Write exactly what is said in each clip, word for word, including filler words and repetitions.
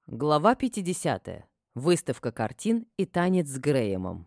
Глава пятидесятая. Выставка картин и танец с Грэемом.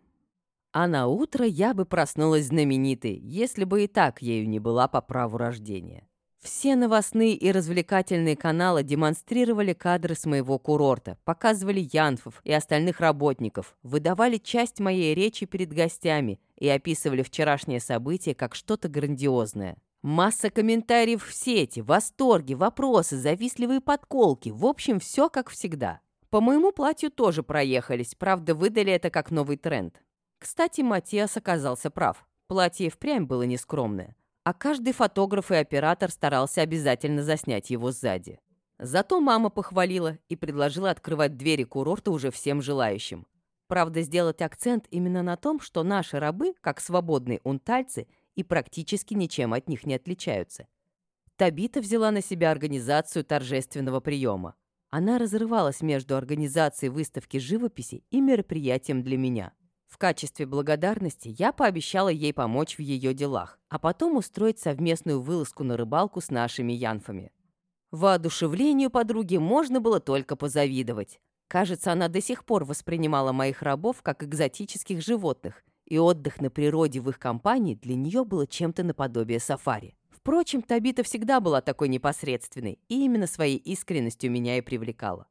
А на утро я бы проснулась знаменитой, если бы и так ею не была по праву рождения. Все новостные и развлекательные каналы демонстрировали кадры с моего курорта, показывали янфов и остальных работников, выдавали часть моей речи перед гостями и описывали вчерашнее событие как что-то грандиозное. Масса комментариев в сети, восторги, вопросы, завистливые подколки. В общем, все как всегда. По моему платью тоже проехались, правда, выдали это как новый тренд. Кстати, Матиас оказался прав. Платье впрямь было нескромное. А каждый фотограф и оператор старался обязательно заснять его сзади. Зато мама похвалила и предложила открывать двери курорта уже всем желающим. Правда, сделать акцент именно на том, что наши рабы, как свободные унтальцы, и практически ничем от них не отличаются. Табита взяла на себя организацию торжественного приема. Она разрывалась между организацией выставки живописи и мероприятием для меня. В качестве благодарности я пообещала ей помочь в ее делах, а потом устроить совместную вылазку на рыбалку с нашими янфами. Воодушевлению подруги можно было только позавидовать. Кажется, она до сих пор воспринимала моих рабов как экзотических животных, и отдых на природе в их компании для нее было чем-то наподобие сафари. Впрочем, Табита всегда была такой непосредственной, и именно своей искренностью меня и привлекала.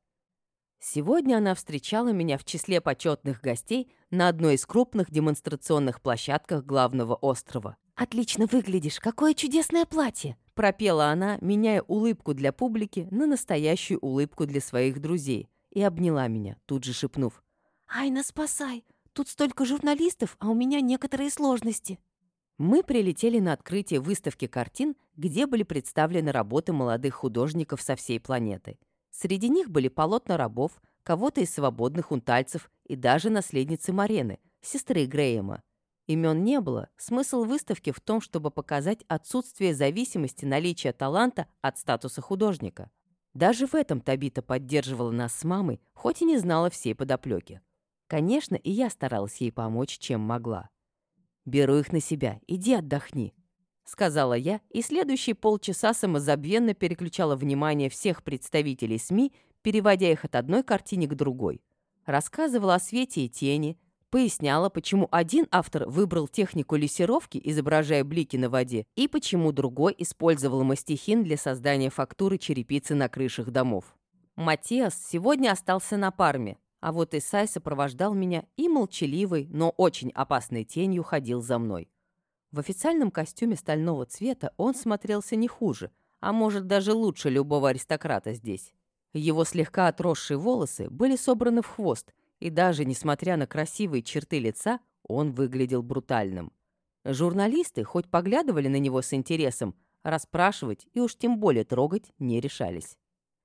Сегодня она встречала меня в числе почетных гостей на одной из крупных демонстрационных площадках главного острова. «Отлично выглядишь! Какое чудесное платье!» – пропела она, меняя улыбку для публики на настоящую улыбку для своих друзей, и обняла меня, тут же шепнув: «Айна, спасай! Тут столько журналистов, а у меня некоторые сложности». Мы прилетели на открытие выставки картин, где были представлены работы молодых художников со всей планеты. Среди них были полотна рабов, кого-то из свободных унтальцев и даже наследницы Марены, сестры Грэема. Имен не было, смысл выставки в том, чтобы показать отсутствие зависимости наличия таланта от статуса художника. Даже в этом Табита поддерживала нас с мамой, хоть и не знала всей подоплеки. Конечно, и я старалась ей помочь, чем могла. «Беру их на себя, иди отдохни», — сказала я, и следующие полчаса самозабвенно переключала внимание всех представителей СМИ, переводя их от одной картины к другой. Рассказывала о свете и тени, поясняла, почему один автор выбрал технику лессировки, изображая блики на воде, и почему другой использовал мастихин для создания фактуры черепицы на крышах домов. Матиас сегодня остался на Парме, а вот Исай сопровождал меня и молчаливой, но очень опасной тенью ходил за мной. В официальном костюме стального цвета он смотрелся не хуже, а может даже лучше любого аристократа здесь. Его слегка отросшие волосы были собраны в хвост, и даже несмотря на красивые черты лица, он выглядел брутальным. Журналисты хоть поглядывали на него с интересом, расспрашивать и уж тем более трогать не решались.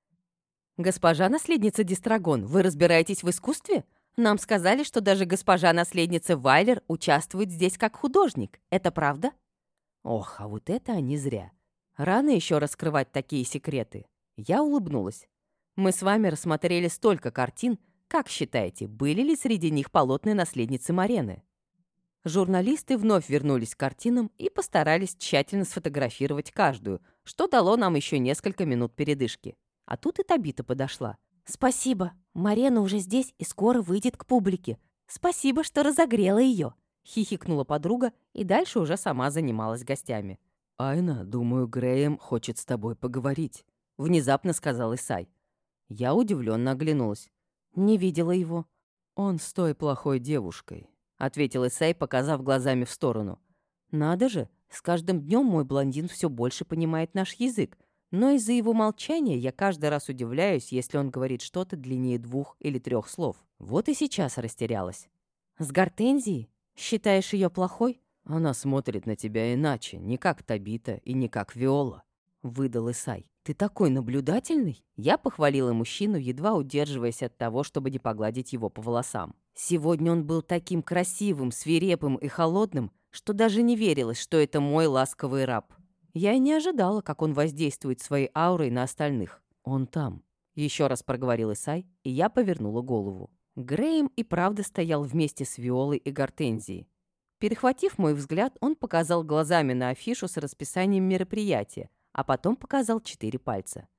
«Госпожа наследница Дистрагон, вы разбираетесь в искусстве? Нам сказали, что даже госпожа наследница Вайлер участвует здесь как художник. Это правда?» Ох, а вот это они зря. Рано еще раскрывать такие секреты. Я улыбнулась. Мы с вами рассмотрели столько картин. Как считаете, были ли среди них полотна наследницы Марены? Журналисты вновь вернулись к картинам и постарались тщательно сфотографировать каждую, что дало нам еще несколько минут передышки. А тут и Табита подошла. «Спасибо. Марена уже здесь и скоро выйдет к публике. Спасибо, что разогрела ее», — хихикнула подруга и дальше уже сама занималась гостями. «Айна, думаю, Грэем хочет с тобой поговорить», — внезапно сказал Исай. Я удивленно оглянулась. «Не видела его». «Он с той плохой девушкой», — ответил Исай, показав глазами в сторону. «Надо же, с каждым днем мой блондин все больше понимает наш язык. Но из-за его молчания я каждый раз удивляюсь, если он говорит что-то длиннее двух или трех слов. Вот и сейчас растерялась. «С Гортензией? Считаешь ее плохой?» «Она смотрит на тебя иначе, не как Табита и не как Виола», — выдал Исай. «Ты такой наблюдательный?» Я похвалила мужчину, едва удерживаясь от того, чтобы не погладить его по волосам. Сегодня он был таким красивым, свирепым и холодным, что даже не верилось, что это мой ласковый раб. Я и не ожидала, как он воздействует своей аурой на остальных. «Он там», — еще раз проговорил Исай, и я повернула голову. Грэем и правда стоял вместе с Виолой и Гортензией. Перехватив мой взгляд, он показал глазами на афишу с расписанием мероприятия, а потом показал четыре пальца.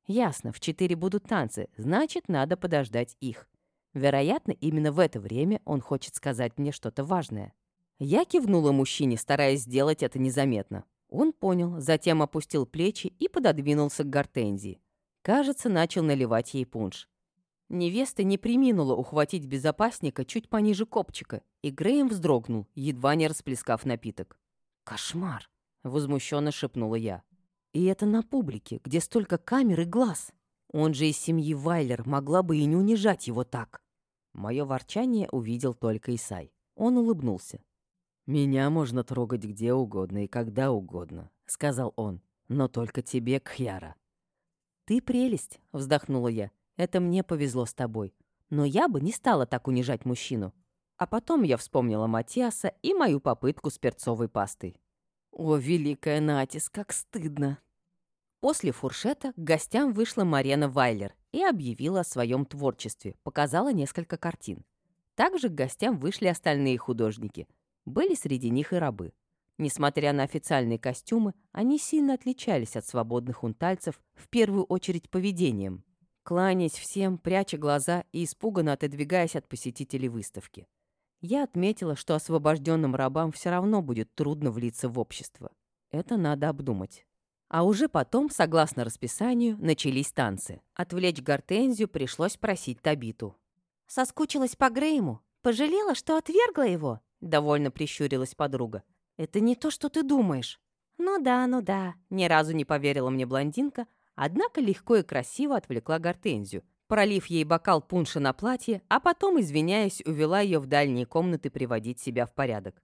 Ясно, в четыре будут танцы, значит, надо подождать их. Вероятно, именно в это время он хочет сказать мне что-то важное. Я кивнула мужчине, стараясь сделать это незаметно. Он понял, затем опустил плечи и пододвинулся к Гортензии. Кажется, начал наливать ей пунш. Невеста не преминула ухватить безопасника чуть пониже копчика, и Грэем вздрогнул, едва не расплескав напиток. «Кошмар!» — возмущенно шепнула я. «И это на публике, где столько камер и глаз. Он же из семьи Вайлер, могла бы и не унижать его так». Мое ворчание увидел только Исай. Он улыбнулся. «Меня можно трогать где угодно и когда угодно», — сказал он. «Но только тебе, Кхьяра». «Ты прелесть», — вздохнула я. «Это мне повезло с тобой. Но я бы не стала так унижать мужчину». А потом я вспомнила Матиаса и мою попытку с перцовой пастой. О, великая Натис, как стыдно. После фуршета к гостям вышла Марена Вайлер и объявила о своем творчестве, показала несколько картин. Также к гостям вышли остальные художники. Были среди них и рабы. Несмотря на официальные костюмы, они сильно отличались от свободных унтальцев, в первую очередь поведением. Кланяясь всем, пряча глаза и испуганно отодвигаясь от посетителей выставки. Я отметила, что освобожденным рабам все равно будет трудно влиться в общество. Это надо обдумать. А уже потом, согласно расписанию, начались танцы. Отвлечь Гортензию пришлось просить Табиту. «Соскучилась по Грейму? Пожалела, что отвергла его?» — довольно прищурилась подруга. «Это не то, что ты думаешь». «Ну да, ну да», — ни разу не поверила мне блондинка, однако легко и красиво отвлекла Гортензию, пролив ей бокал пунша на платье, а потом, извиняясь, увела ее в дальние комнаты приводить себя в порядок.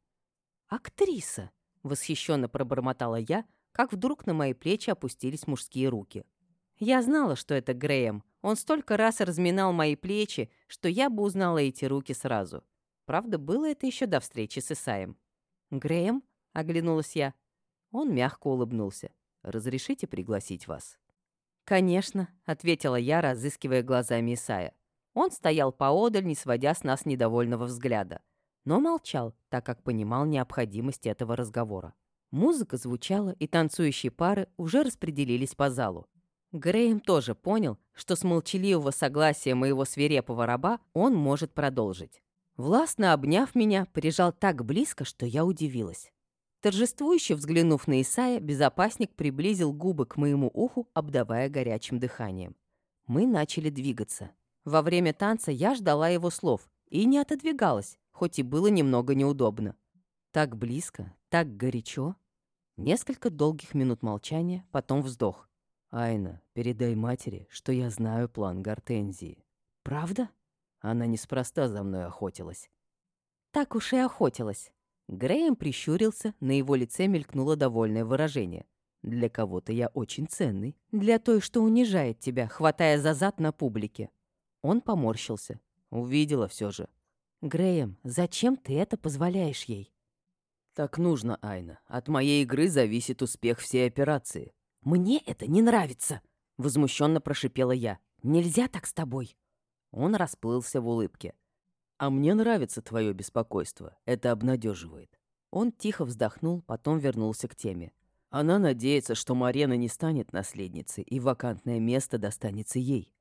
«Актриса!» — восхищенно пробормотала я, как вдруг на мои плечи опустились мужские руки. Я знала, что это Грэем. Он столько раз разминал мои плечи, что я бы узнала эти руки сразу. Правда, было это еще до встречи с Исаем. «Грэем?» — оглянулась я. Он мягко улыбнулся. «Разрешите пригласить вас?» «Конечно», — ответила я, разыскивая глазами Исая. Он стоял поодаль, не сводя с нас недовольного взгляда, но молчал, так как понимал необходимость этого разговора. Музыка звучала, и танцующие пары уже распределились по залу. Грэем тоже понял, что с молчаливого согласия моего свирепого раба он может продолжить. Властно обняв меня, прижал так близко, что я удивилась. Торжествующе взглянув на Исая, безопасник приблизил губы к моему уху, обдавая горячим дыханием. Мы начали двигаться. Во время танца я ждала его слов и не отодвигалась, хоть и было немного неудобно. Так близко, так горячо. Несколько долгих минут молчания, потом вздох. «Айна, передай матери, что я знаю план Гортензии». «Правда?» Она неспроста за мной охотилась. «Так уж и охотилась». Грэем прищурился, на его лице мелькнуло довольное выражение. «Для кого-то я очень ценный. Для той, что унижает тебя, хватая за зад на публике». Он поморщился. Увидела все же. «Грэем, зачем ты это позволяешь ей?» «Так нужно, Айна. От моей игры зависит успех всей операции». «Мне это не нравится!» — возмущенно прошипела я. «Нельзя так с тобой!» Он расплылся в улыбке. «А мне нравится твое беспокойство. Это обнадеживает». Он тихо вздохнул, потом вернулся к теме. «Она надеется, что Марена не станет наследницей, и вакантное место достанется ей».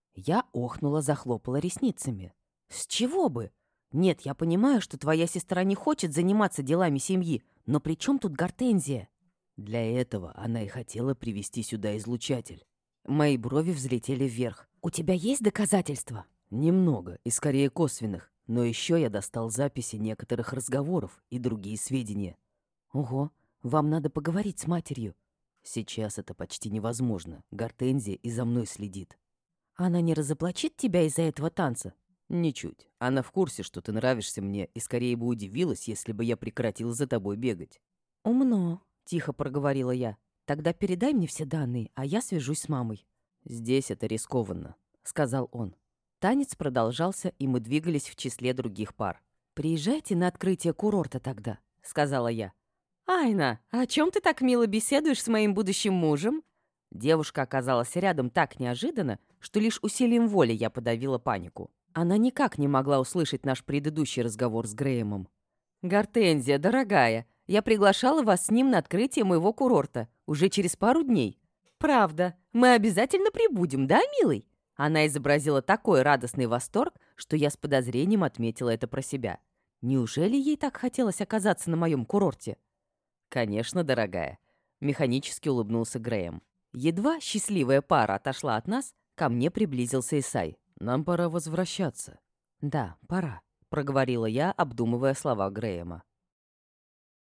Я охнула, захлопала ресницами. «С чего бы? Нет, я понимаю, что твоя сестра не хочет заниматься делами семьи, но при чем тут Гортензия?» Для этого она и хотела привести сюда излучатель. Мои брови взлетели вверх. «У тебя есть доказательства?» «Немного, и скорее косвенных. Но еще я достал записи некоторых разговоров и другие сведения». «Ого, вам надо поговорить с матерью». «Сейчас это почти невозможно. Гортензия и за мной следит». «Она не разоблачит тебя из-за этого танца?» «Ничуть. Она в курсе, что ты нравишься мне, и скорее бы удивилась, если бы я прекратил за тобой бегать». «Умно», — тихо проговорила я. «Тогда передай мне все данные, а я свяжусь с мамой». «Здесь это рискованно», — сказал он. Танец продолжался, и мы двигались в числе других пар. «Приезжайте на открытие курорта тогда», — сказала я. «Айна, о чем ты так мило беседуешь с моим будущим мужем?» Девушка оказалась рядом так неожиданно, что лишь усилием воли я подавила панику. Она никак не могла услышать наш предыдущий разговор с Грэемом. «Гортензия, дорогая, я приглашала вас с ним на открытие моего курорта уже через пару дней». «Правда, мы обязательно прибудем, да, милый?» Она изобразила такой радостный восторг, что я с подозрением отметила это про себя. Неужели ей так хотелось оказаться на моем курорте? «Конечно, дорогая», — механически улыбнулся Грэем. Едва счастливая пара отошла от нас, ко мне приблизился Исай. «Нам пора возвращаться». «Да, пора», — проговорила я, обдумывая слова Грэема.